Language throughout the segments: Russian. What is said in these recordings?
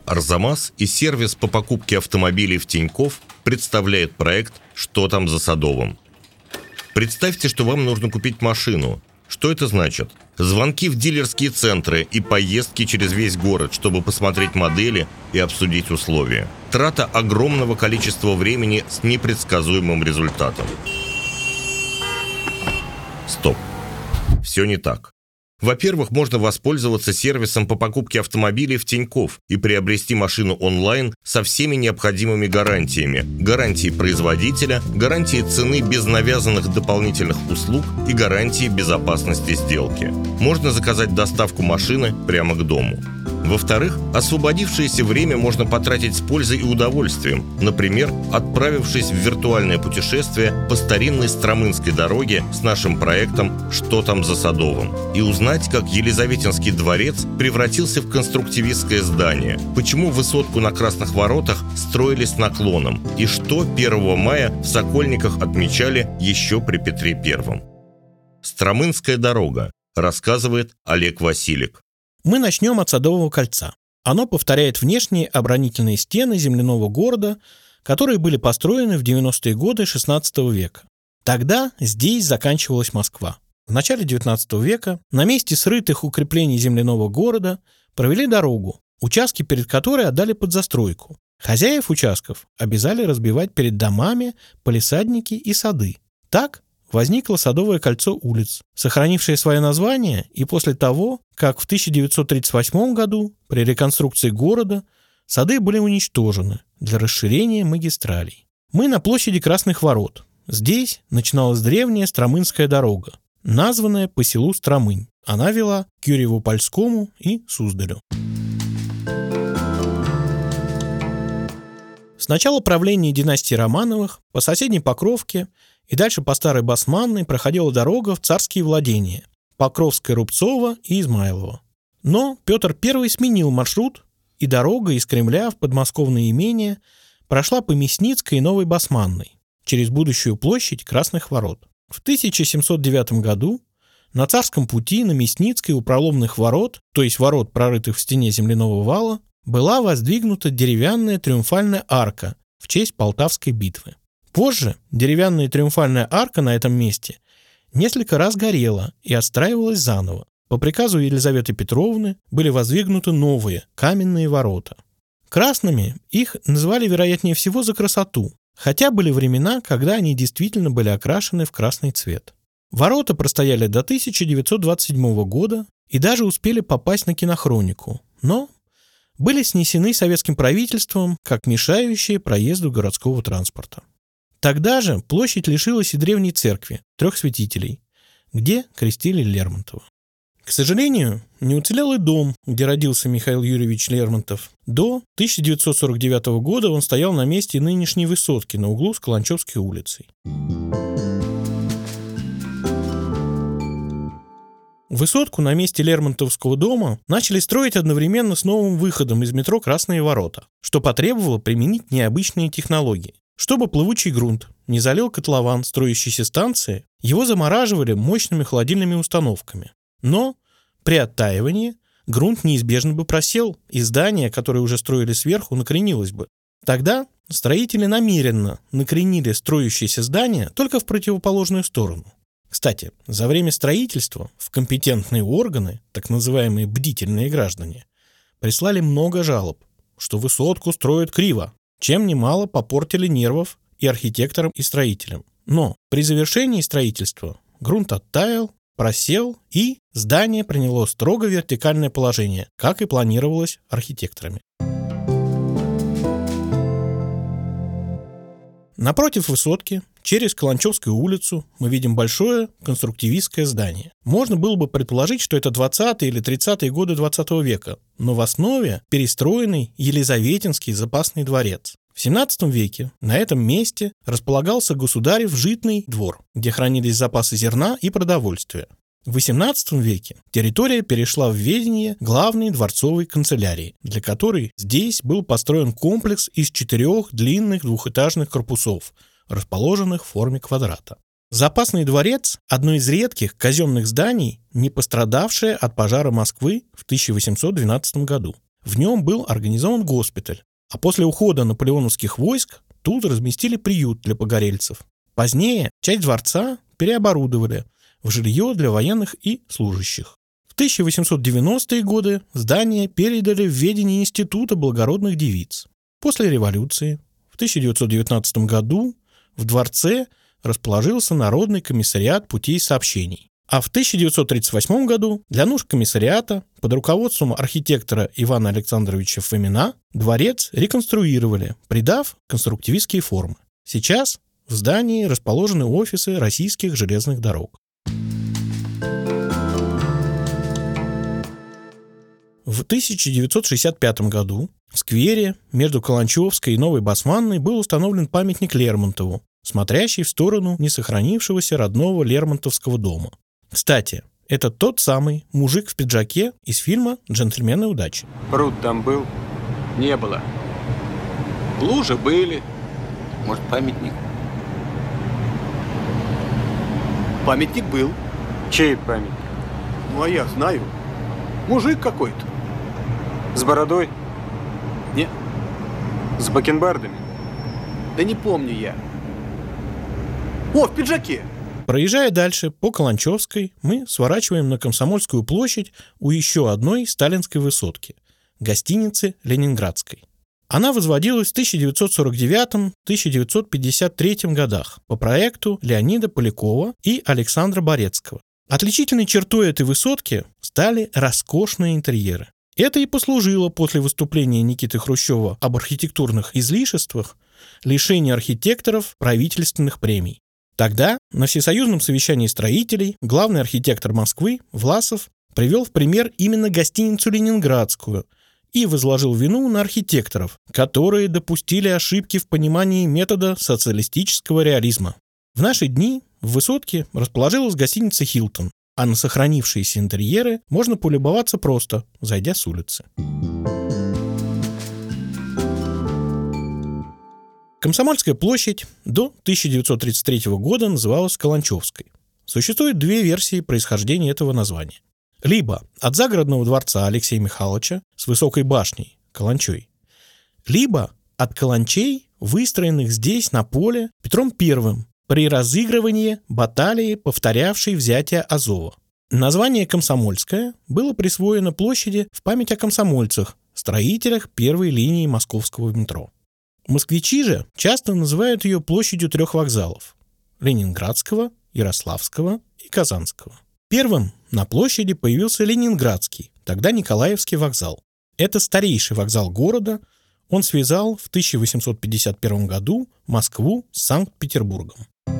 Арзамас и сервис по покупке автомобилей в Тинькофф представляет проект «Что там за Садовым?». Представьте, что вам нужно купить машину. Что это значит? Звонки в дилерские центры и поездки через весь город, чтобы посмотреть модели и обсудить условия. Трата огромного количества времени с непредсказуемым результатом. Стоп. Все не так. Во-первых, можно воспользоваться сервисом по покупке автомобилей в Тинькофф и приобрести машину онлайн со всеми необходимыми гарантиями. Гарантии производителя, гарантии цены без навязанных дополнительных услуг и гарантии безопасности сделки. Можно заказать доставку машины прямо к дому. Во-вторых, освободившееся время можно потратить с пользой и удовольствием, например, отправившись в виртуальное путешествие по старинной Стромынской дороге с нашим проектом «Что там за Садовым?» и узнать, как Елизаветинский дворец превратился в конструктивистское здание, почему высотку на Красных воротах строили с наклоном и что 1 мая в Сокольниках отмечали еще при Петре I. «Стромынская дорога», рассказывает Олег Василик. Мы начнем от Садового кольца. Оно повторяет внешние оборонительные стены земляного города, которые были построены в 90-е годы XVI века. Тогда здесь заканчивалась Москва. В начале XIX века на месте срытых укреплений земляного города провели дорогу, участки перед которой отдали под застройку. Хозяев участков обязали разбивать перед домами палисадники и сады. Так возникло Садовое кольцо улиц, сохранившее свое название и после того, как в 1938 году при реконструкции города сады были уничтожены для расширения магистралей. Мы на площади Красных ворот. Здесь начиналась древняя Стромынская дорога, названная по селу Стромынь. Она вела к Юрьеву-Польскому и Суздалю. С начала правления династии Романовых по соседней Покровке и дальше по Старой Басманной проходила дорога в царские владения – Покровское, Рубцово и Измайлово. Но Петр I сменил маршрут, и дорога из Кремля в подмосковное имение прошла по Мясницкой и Новой Басманной через будущую площадь Красных ворот. В 1709 году на Царском пути на Мясницкой у проломных ворот, то есть ворот, прорытых в стене земляного вала, была воздвигнута деревянная триумфальная арка в честь Полтавской битвы. Позже деревянная триумфальная арка на этом месте несколько раз горела и отстраивалась заново. По приказу Елизаветы Петровны были воздвигнуты новые каменные ворота. Красными их называли, вероятнее всего, за красоту, хотя были времена, когда они действительно были окрашены в красный цвет. Ворота простояли до 1927 года и даже успели попасть на кинохронику, но были снесены советским правительством как мешающие проезду городского транспорта. Тогда же площадь лишилась и древней церкви трех святителей, где крестили Лермонтова. К сожалению, не уцелел и дом, где родился Михаил Юрьевич Лермонтов. До 1949 года он стоял на месте нынешней высотки на углу с Каланчевской улицей. Высотку на месте Лермонтовского дома начали строить одновременно с новым выходом из метро «Красные ворота», что потребовало применить необычные технологии. Чтобы плавучий грунт не залил котлован строящейся станции, его замораживали мощными холодильными установками. Но при оттаивании грунт неизбежно бы просел, и здание, которое уже строили сверху, накренилось бы. Тогда строители намеренно накренили строящееся здание только в противоположную сторону. Кстати, за время строительства в компетентные органы, так называемые бдительные граждане, прислали много жалоб, что высотку строят криво, чем немало попортили нервов и архитекторам, и строителям. Но при завершении строительства грунт оттаял, просел, и здание приняло строго вертикальное положение, как и планировалось архитекторами. Напротив высотки, через Каланчевскую улицу, мы видим большое конструктивистское здание. Можно было бы предположить, что это 20-е или 30-е годы 20 века, но в основе перестроенный Елизаветинский запасный дворец. В 17 веке на этом месте располагался государев житный двор, где хранились запасы зерна и продовольствия. В XVIII веке территория перешла в ведение главной дворцовой канцелярии, для которой здесь был построен комплекс из 4 длинных двухэтажных корпусов, расположенных в форме квадрата. Запасный дворец – одно из редких казенных зданий, не пострадавшее от пожара Москвы в 1812 году. В нем был организован госпиталь, а после ухода наполеоновских войск тут разместили приют для погорельцев. Позднее часть дворца переоборудовали в жилье для военных и служащих. В 1890-е годы здание передали в ведение Института благородных девиц. После революции в 1919 году в дворце расположился Народный комиссариат путей сообщений. А в 1938 году для нужд комиссариата под руководством архитектора Ивана Александровича Фомина дворец реконструировали, придав конструктивистские формы. Сейчас в здании расположены офисы российских железных дорог. В 1965 году в сквере между Каланчевской и Новой Басманной был установлен памятник Лермонтову, смотрящий в сторону несохранившегося родного Лермонтовского дома. Кстати, это тот самый мужик в пиджаке из фильма «Джентльмены удачи». Пруд там был? Не было. Лужи были. Может, памятник? Памятник был. Чей памятник? Ну, а я знаю. Мужик какой-то. С бородой? Не. С бакенбардами? Да не помню я. О, в пиджаке! Проезжая дальше по Каланчевской, мы сворачиваем на Комсомольскую площадь у еще одной сталинской высотки – гостиницы Ленинградской. Она возводилась в 1949-1953 годах по проекту Леонида Полякова и Александра Борецкого. Отличительной чертой этой высотки стали роскошные интерьеры. Это и послужило после выступления Никиты Хрущева об архитектурных излишествах лишению архитекторов правительственных премий. Тогда на всесоюзном совещании строителей главный архитектор Москвы Власов привел в пример именно гостиницу Ленинградскую и возложил вину на архитекторов, которые допустили ошибки в понимании метода социалистического реализма. В наши дни в высотке расположилась гостиница «Хилтон», а на сохранившиеся интерьеры можно полюбоваться просто, зайдя с улицы. Комсомольская площадь до 1933 года называлась Каланчевской. Существует две версии происхождения этого названия. Либо от загородного дворца Алексея Михайловича с высокой башней, Каланчой, либо от каланчей, выстроенных здесь на поле Петром I при разыгрывании баталии, повторявшей взятие Азова. Название «Комсомольская» было присвоено площади в память о комсомольцах, строителях первой линии московского метро. Москвичи же часто называют ее площадью трех вокзалов – Ленинградского, Ярославского и Казанского. Первым на площади появился Ленинградский, тогда Николаевский вокзал. Это старейший вокзал города, он связал в 1851 году Москву с Санкт-Петербургом.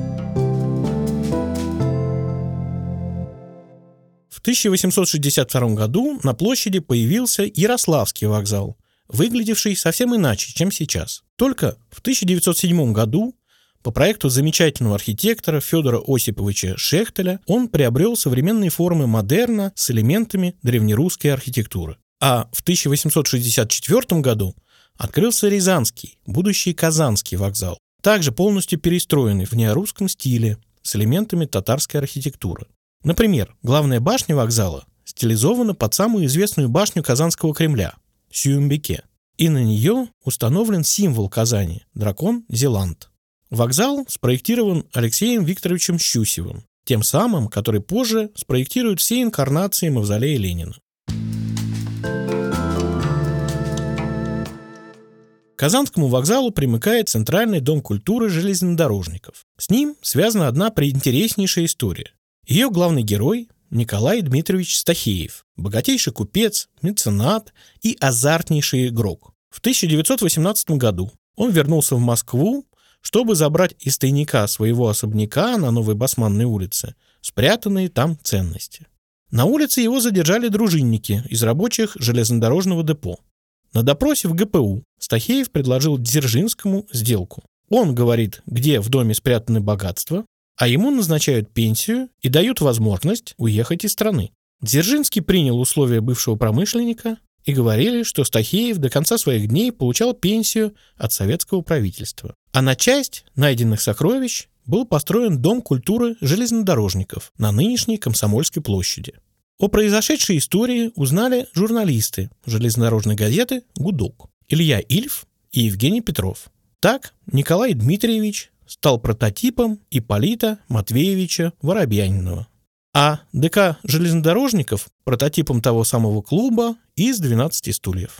В 1862 году на площади появился Ярославский вокзал, выглядевший совсем иначе, чем сейчас. Только в 1907 году по проекту замечательного архитектора Федора Осиповича Шехтеля он приобрел современные формы модерна с элементами древнерусской архитектуры. А в 1864 году открылся Рязанский, будущий Казанский вокзал, также полностью перестроенный в неорусском стиле с элементами татарской архитектуры. Например, главная башня вокзала стилизована под самую известную башню Казанского Кремля – Сюембике, и на нее установлен символ Казани – дракон Зеланд. Вокзал спроектирован Алексеем Викторовичем Щусевым, тем самым, который позже спроектирует все инкарнации мавзолея Ленина. К Казанскому вокзалу примыкает Центральный дом культуры железнодорожников. С ним связана одна приинтереснейшая история. Ее главный герой – Николай Дмитриевич Стахеев, богатейший купец, меценат и азартнейший игрок. В 1918 году он вернулся в Москву, чтобы забрать из тайника своего особняка на Новой Басманной улице спрятанные там ценности. На улице его задержали дружинники из рабочих железнодорожного депо. На допросе в ГПУ Стахеев предложил Дзержинскому сделку. Он говорит, где в доме спрятаны богатства, а ему назначают пенсию и дают возможность уехать из страны. Дзержинский принял условия бывшего промышленника и говорили, что Стахеев до конца своих дней получал пенсию от советского правительства. А на часть найденных сокровищ был построен Дом культуры железнодорожников на нынешней Комсомольской площади. О произошедшей истории узнали журналисты железнодорожной газеты «Гудок» Илья Ильф и Евгений Петров. Так Николай Дмитриевич стал прототипом Ипполита Матвеевича Воробьянинова, а ДК железнодорожников – прототипом того самого клуба из 12 стульев.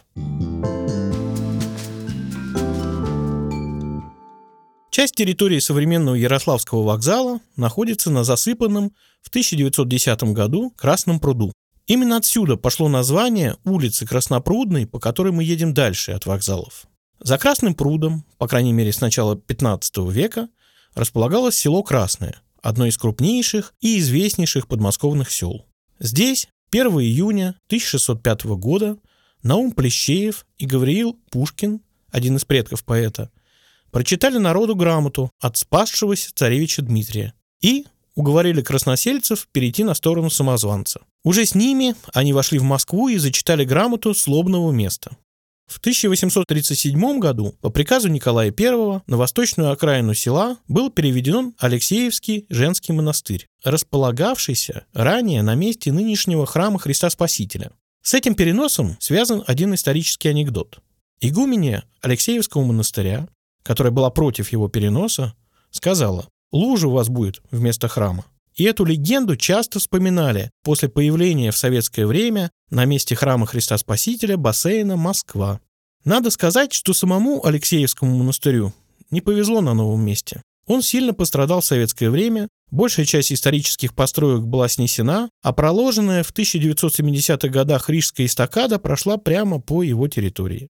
Часть территории современного Ярославского вокзала находится на засыпанном в 1910 году Красном пруду. Именно отсюда пошло название улицы Краснопрудной, по которой мы едем дальше от вокзалов. За Красным прудом, по крайней мере с начала 15 века, располагалось село Красное, одно из крупнейших и известнейших подмосковных сел. Здесь 1 июня 1605 года Наум Плещеев и Гавриил Пушкин, один из предков поэта, прочитали народу грамоту от спасшегося царевича Дмитрия и уговорили красносельцев перейти на сторону самозванца. Уже с ними они вошли в Москву и зачитали грамоту с лобного места. В 1837 году по приказу Николая I на восточную окраину села был переведен Алексеевский женский монастырь, располагавшийся ранее на месте нынешнего храма Христа Спасителя. С этим переносом связан один исторический анекдот. Игуменья Алексеевского монастыря, которая была против его переноса, сказала: «Лужа у вас будет вместо храма». И эту легенду часто вспоминали после появления в советское время на месте храма Христа Спасителя бассейна «Москва». Надо сказать, что самому Алексеевскому монастырю не повезло на новом месте. Он сильно пострадал в советское время, большая часть исторических построек была снесена, а проложенная в 1970-х годах Рижская эстакада прошла прямо по его территории.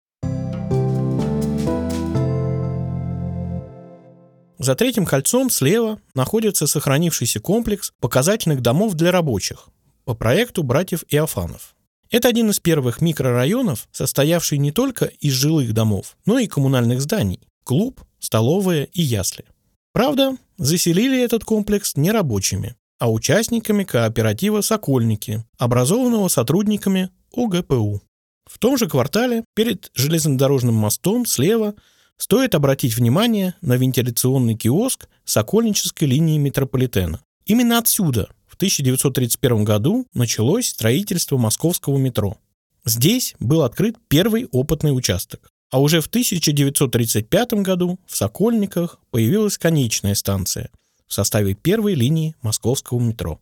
За Третьим кольцом слева находится сохранившийся комплекс показательных домов для рабочих по проекту братьев Иофанов. Это один из первых микрорайонов, состоявший не только из жилых домов, но и коммунальных зданий – клуб, столовая и ясли. Правда, заселили этот комплекс не рабочими, а участниками кооператива «Сокольники», образованного сотрудниками ОГПУ. В том же квартале перед железнодорожным мостом слева стоит обратить внимание на вентиляционный киоск Сокольнической линии метрополитена. Именно отсюда в 1931 году началось строительство московского метро. Здесь был открыт первый опытный участок, а уже в 1935 году в Сокольниках появилась конечная станция в составе первой линии московского метро.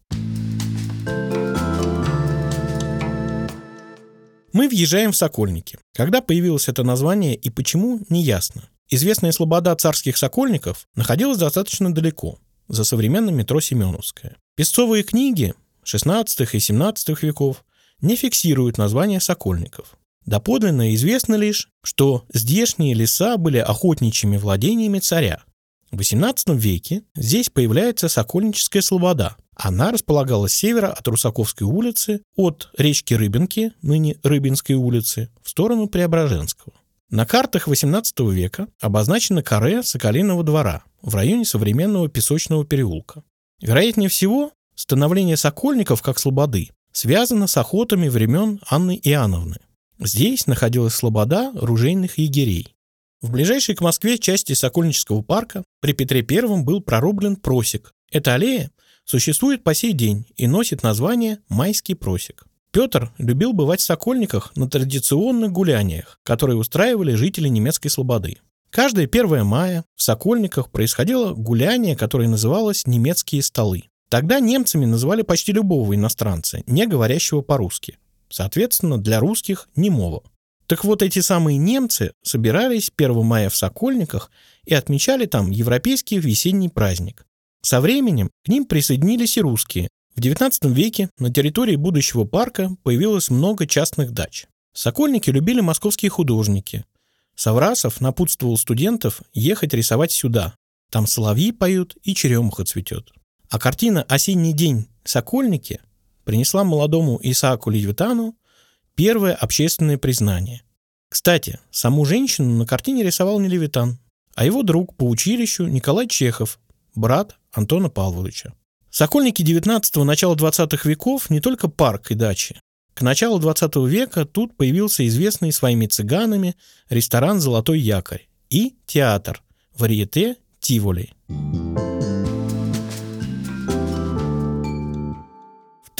Мы въезжаем в Сокольники. Когда появилось это название и почему, неясно. Известная слобода царских Сокольников находилась достаточно далеко, за современным метро Семеновское. Песцовые книги XVI и XVII веков не фиксируют название Сокольников. Доподлинно известно лишь, что здешние леса были охотничьими владениями царя. В XVIII веке здесь появляется Сокольническая слобода. Она располагалась с севера от Русаковской улицы, от речки Рыбинки, ныне Рыбинской улицы, в сторону Преображенского. На картах XVIII века обозначено каре Соколиного двора в районе современного Песочного переулка. Вероятнее всего, становление Сокольников как слободы связано с охотами времен Анны Иоанновны. Здесь находилась слобода ружейных егерей. В ближайшей к Москве части Сокольнического парка при Петре I был прорублен просек. Эта аллея существует по сей день и носит название Майский просек. Петр любил бывать в Сокольниках на традиционных гуляниях, которые устраивали жители немецкой слободы. Каждое 1 мая в Сокольниках происходило гуляние, которое называлось «немецкие столы». Тогда немцами называли почти любого иностранца, не говорящего по-русски. Соответственно, для русских – немого. Так вот, эти самые немцы собирались 1 мая в Сокольниках и отмечали там европейский весенний праздник. Со временем к ним присоединились и русские. В XIX веке на территории будущего парка появилось много частных дач. Сокольники любили московские художники. Саврасов напутствовал студентов ехать рисовать сюда. Там соловьи поют и черемуха цветет. А картина «Осенний день. Сокольники» принесла молодому Исааку Левитану первое общественное признание. Кстати, саму женщину на картине рисовал не Левитан, а его друг по училищу Николай Чехов, брат Антона Павловича. Сокольники 19-го, начала 20-х веков не только парк и дачи. К началу 20 века тут появился известный своими цыганами ресторан «Золотой якорь» и театр «Варьете Тиволи». В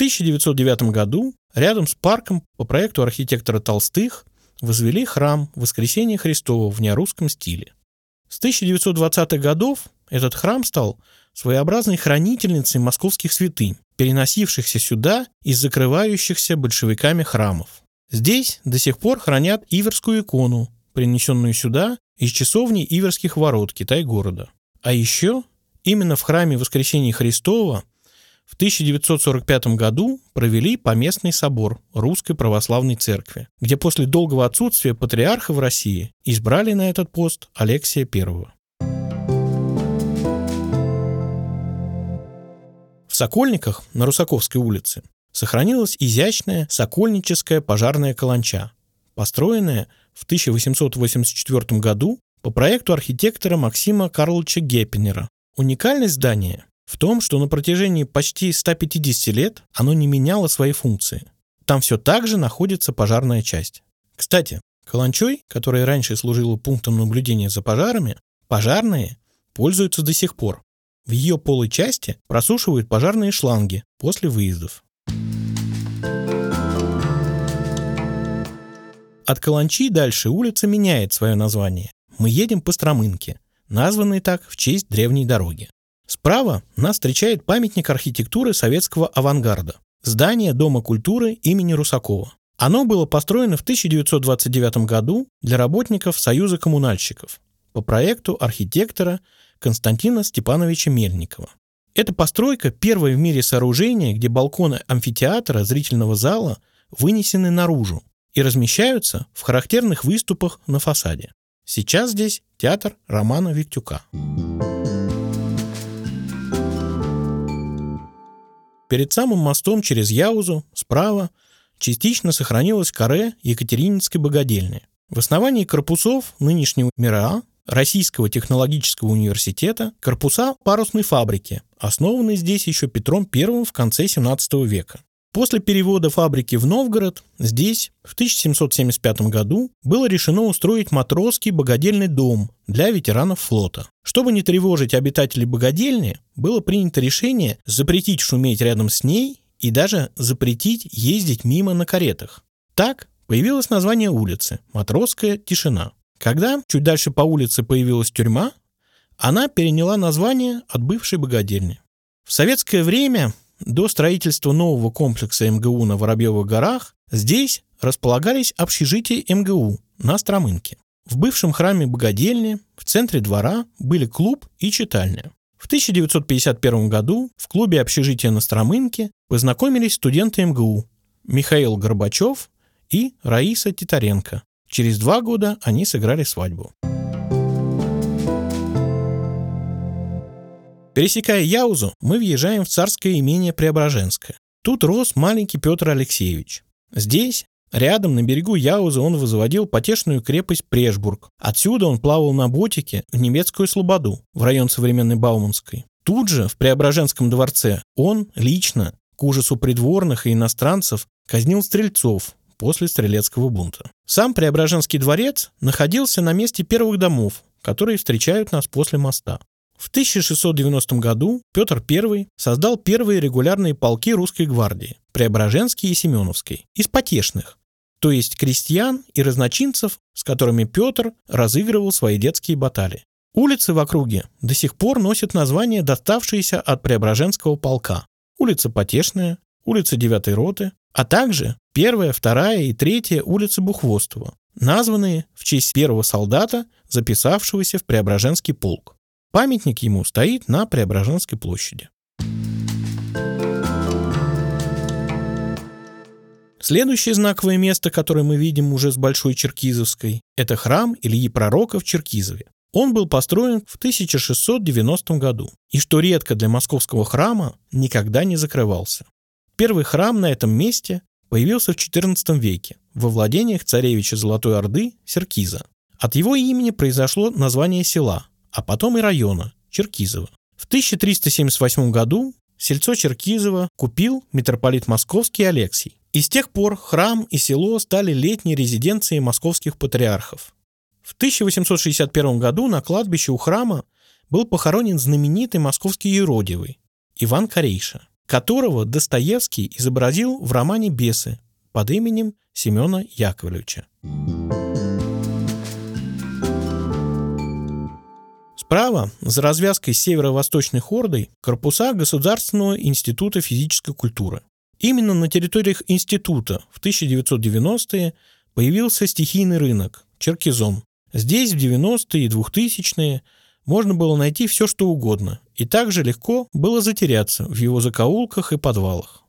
В 1909 году рядом с парком по проекту архитектора Толстых возвели храм Воскресения Христова в неорусском стиле. С 1920-х годов этот храм стал своеобразной хранительницей московских святынь, переносившихся сюда из закрывающихся большевиками храмов. Здесь до сих пор хранят Иверскую икону, принесенную сюда из часовни Иверских ворот, Китай-города. А еще именно в храме Воскресения Христова в 1945 году провели поместный собор Русской Православной Церкви, где после долгого отсутствия патриарха в России избрали на этот пост Алексия I. В Сокольниках на Русаковской улице сохранилась изящная сокольническая пожарная каланча, построенная в 1884 году по проекту архитектора Максима Карловича Геппинера. Уникальность здания в том, что на протяжении почти 150 лет оно не меняло свои функции. Там все так же находится пожарная часть. Кстати, каланчой, которая раньше служила пунктом наблюдения за пожарами, пожарные пользуются до сих пор. В ее полой части просушивают пожарные шланги после выездов. От Каланчи дальше улица меняет свое название. Мы едем по Стромынке, названной так в честь древней дороги. Справа нас встречает памятник архитектуры советского авангарда – здание Дома культуры имени Русакова. Оно было построено в 1929 году для работников Союза коммунальщиков по проекту архитектора Константина Степановича Мельникова. Эта постройка – первое в мире сооружение, где балконы амфитеатра зрительного зала вынесены наружу и размещаются в характерных выступах на фасаде. Сейчас здесь театр Романа Виктюка. Перед самым мостом через Яузу справа частично сохранилось каре Екатерининской богадельни. В основании корпусов нынешнего МИРА, Российского технологического университета, корпуса парусной фабрики, основанной здесь еще Петром I в конце XVII века. После перевода фабрики в Новгород здесь в 1775 году было решено устроить матросский богадельный дом для ветеранов флота. Чтобы не тревожить обитателей богадельни, было принято решение запретить шуметь рядом с ней и даже запретить ездить мимо на каретах. Так появилось название улицы – Матросская тишина. Когда чуть дальше по улице появилась тюрьма, она переняла название от бывшей богадельни. В советское время, до строительства нового комплекса МГУ на Воробьевых горах, здесь располагались общежития МГУ на Стромынке. В бывшем храме богадельни в центре двора были клуб и читальня. В 1951 году в клубе общежития на Стромынке познакомились студенты МГУ Михаил Горбачев и Раиса Титаренко. Через 2 года они сыграли свадьбу. Пересекая Яузу, мы въезжаем в царское имение Преображенское. Тут рос маленький Петр Алексеевич. Здесь, рядом, на берегу Яузы, он возводил потешную крепость Прешбург. Отсюда он плавал на ботике в немецкую Слободу, в район современной Бауманской. Тут же, в Преображенском дворце, он лично, к ужасу придворных и иностранцев, казнил стрельцов после стрелецкого бунта. Сам Преображенский дворец находился на месте первых домов, которые встречают нас после моста. В 1690 году Петр I создал первые регулярные полки русской гвардии – Преображенский и Семеновский, из потешных, то есть крестьян и разночинцев, с которыми Петр разыгрывал свои детские баталии. Улицы в округе до сих пор носят название, доставшееся от Преображенского полка – улица Потешная, улица 9-й роты, а также 1-я, 2-я и 3-я улицы Бухвостова, названные в честь первого солдата, записавшегося в Преображенский полк. Памятник ему стоит на Преображенской площади. Следующее знаковое место, которое мы видим уже с Большой Черкизовской, это храм Ильи Пророка в Черкизове. Он был построен в 1690 году и, что редко для московского храма, никогда не закрывался. Первый храм на этом месте появился в XIV веке во владениях царевича Золотой Орды Серкиза. От его имени произошло название села, а потом и района – Черкизово. В 1378 году сельцо Черкизово купил митрополит Московский Алексий. И с тех пор храм и село стали летней резиденцией московских патриархов. В 1861 году на кладбище у храма был похоронен знаменитый московский юродивый Иван Корейша. которого Достоевский изобразил в романе «Бесы» под именем Семена Яковлевича. Справа, за развязкой с северо-восточной хордой, корпуса Государственного института физической культуры. Именно на территориях института в 1990-е появился стихийный рынок Черкизон. Здесь в 90-е и 2000-е можно было найти все, что угодно, и также легко было затеряться в его закоулках и подвалах.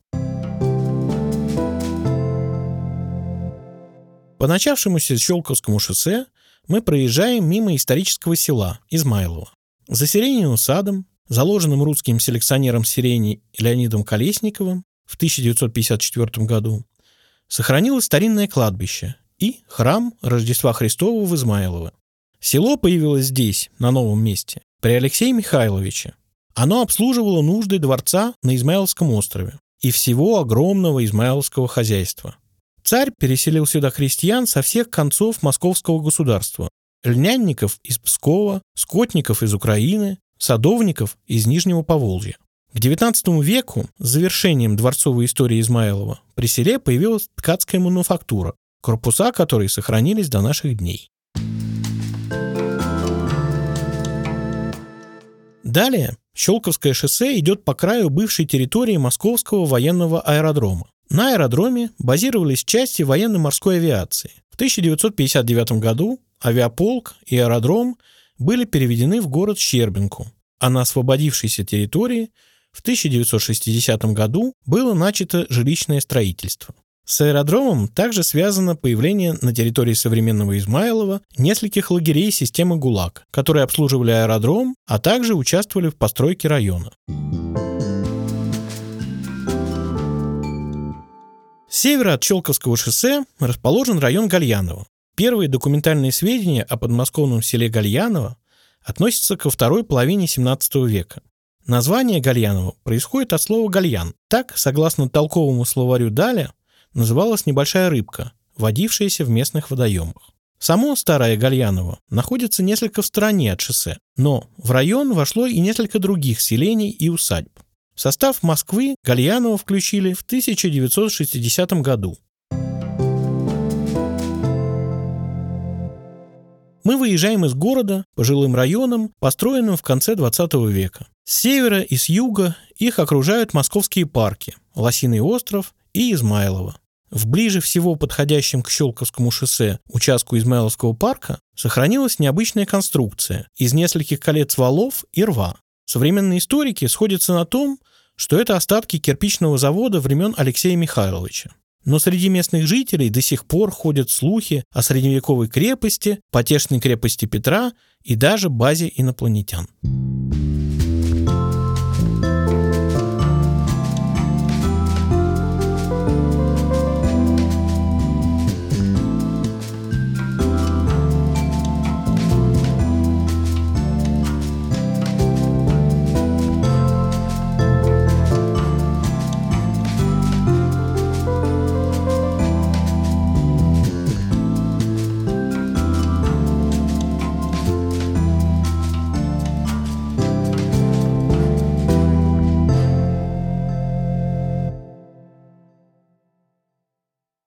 По начавшемуся Щелковскому шоссе мы проезжаем мимо исторического села Измайлово. За сиреневым садом, заложенным русским селекционером сирени Леонидом Колесниковым в 1954 году, сохранилось старинное кладбище и храм Рождества Христова в Измайлово. Село появилось здесь, на новом месте, при Алексее Михайловиче. Оно обслуживало нужды дворца на Измайловском острове и всего огромного измайловского хозяйства. Царь переселил сюда крестьян со всех концов московского государства: льнянников из Пскова, скотников из Украины, садовников из Нижнего Поволжья. К XIX веку, с завершением дворцовой истории Измайлова, при селе появилась ткацкая мануфактура, корпуса которой сохранились до наших дней. Далее Щелковское шоссе идет по краю бывшей территории Московского военного аэродрома. На аэродроме базировались части военно-морской авиации. В 1959 году авиаполк и аэродром были переведены в город Щербинку, а на освободившейся территории в 1960 году было начато жилищное строительство. С аэродромом также связано появление на территории современного Измайлова нескольких лагерей системы ГУЛАГ, которые обслуживали аэродром, а также участвовали в постройке района. С севера от Щелковского шоссе расположен район Гальяново. Первые документальные сведения о подмосковном селе Гальяново относятся ко второй половине XVII века. Название Гальяново происходит от слова «гальян». Так, согласно толковому словарю Даля, называлась небольшая рыбка, водившаяся в местных водоемах. Само Старое Гальяново находится несколько в стороне от шоссе, но в район вошло и несколько других селений и усадьб. В состав Москвы Гальяново включили в 1960 году. Мы выезжаем из города по жилым районам, построенным в конце 20 века. С севера и с юга их окружают московские парки Лосиный остров и Измайлово. В ближе всего подходящем к Щелковскому шоссе участку Измайловского парка сохранилась необычная конструкция из нескольких колец валов и рва. Современные историки сходятся на том, что это остатки кирпичного завода времен Алексея Михайловича. Но среди местных жителей до сих пор ходят слухи о средневековой крепости, потешной крепости Петра и даже базе инопланетян.